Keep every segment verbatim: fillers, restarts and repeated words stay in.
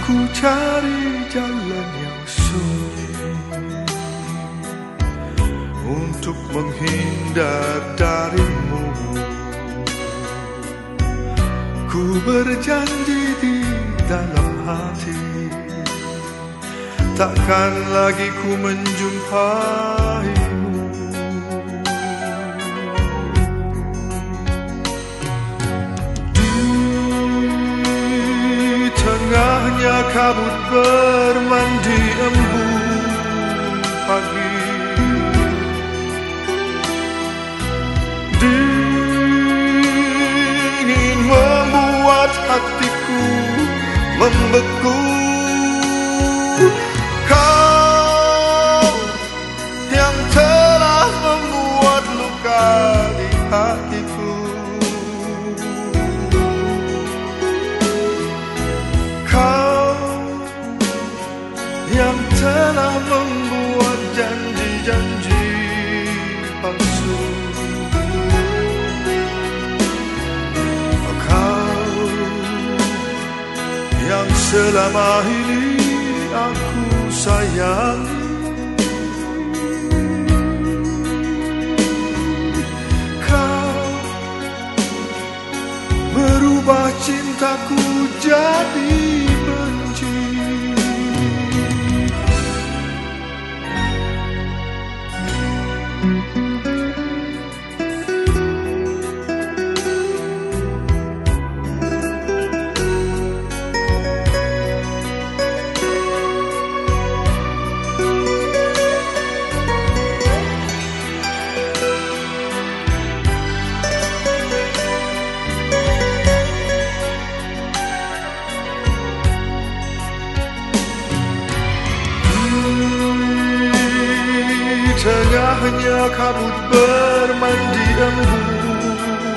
Ku cari jalan yang sunyi untuk menghindar darimu. Ku berjanji di dalam hati, takkan lagi ku menjumpaimu. Di tengahnya kabut bermandi embun pagi, dingin membuat hatiku membeku. Kau yang telah membuat luka di hatiku. Kau yang telah membuat janji-janji palsu. Kau yang selama ini aku sayangi. Kau berubah cintaku jadi benci. Tengahnya kabut bermandi embun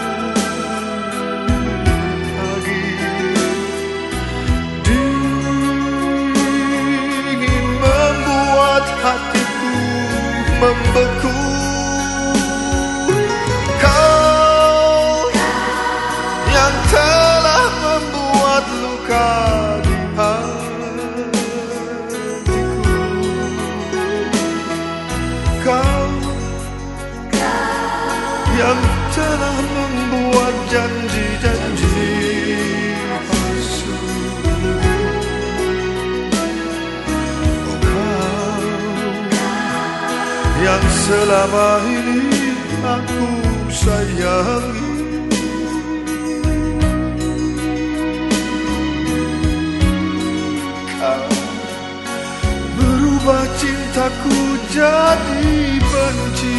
pagi, dingin membuat hatiku membeku. Kau yang telah membuat luka di hatiku. Kau yang telah membuat janji-janji palsu. Oh, kau yang selama ini aku sayangi. Kau berubah cintaku jadi benci.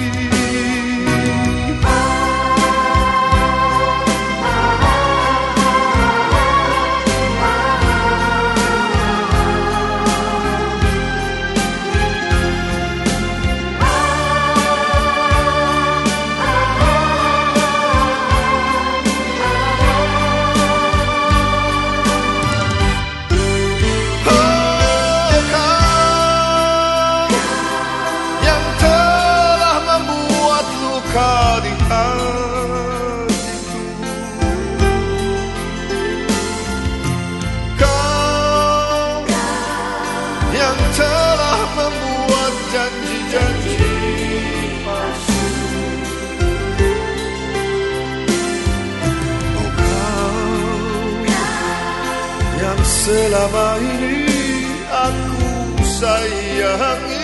Di hatiku, kau yang telah membuat janji-janji palsu. Oh, kau yang selama ini aku sayangi.